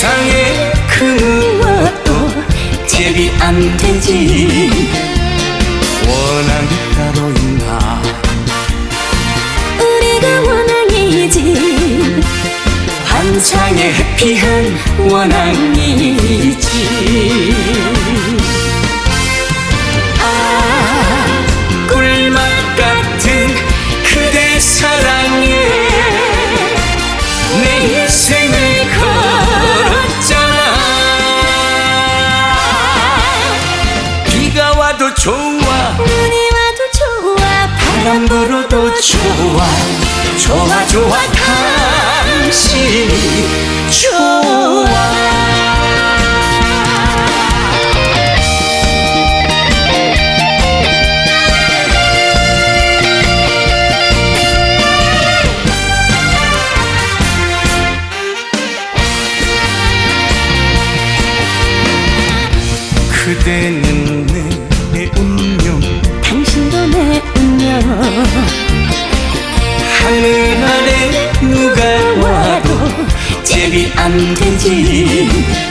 세상에 그 무엇도 대비 안 되지. 원한 따로 있나? 우리가 원앙이지. 환상의 해피한 원앙이지. 아, 꿀맛 같은 그대 사랑에 내 인생을 걸었잖아. 비가 와도 좋아, 눈이 와도 좋아, 바람 불어도 좋아. 좋아 좋아 당신이 좋아. 그대는 내 운명, 당신도 내 운명. 하늘 아래 누가 와도 대비 안 되지.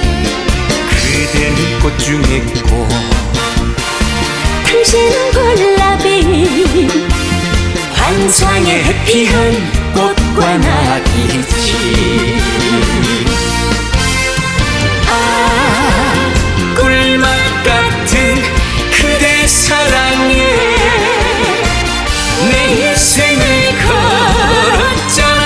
그대는 꽃 중에 꽃, 당신은 골라비. 환상의 해피한 꽃과 낙이지. 아, 꿀맛 같은 그대 사랑에 내 인생을 걸었잖아.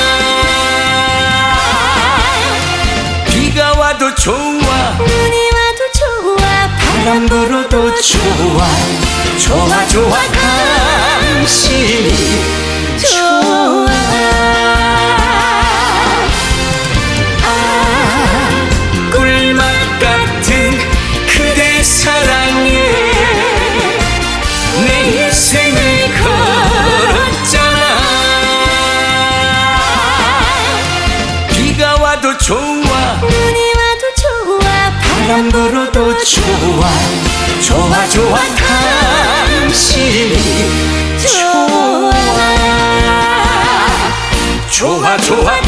비가 와도 좋아, 눈이 와도 좋아, 바람 불어도 좋아. 좋아 좋아 당신이 좋아. 아, 꿀맛 같은 그대 사랑에 내 인생을 걸었잖아. 비가 와도 좋아, 눈이 와도 좋아, 바람 불어도 좋아. 좋아 좋아 당신이 좋아. 좋아 좋아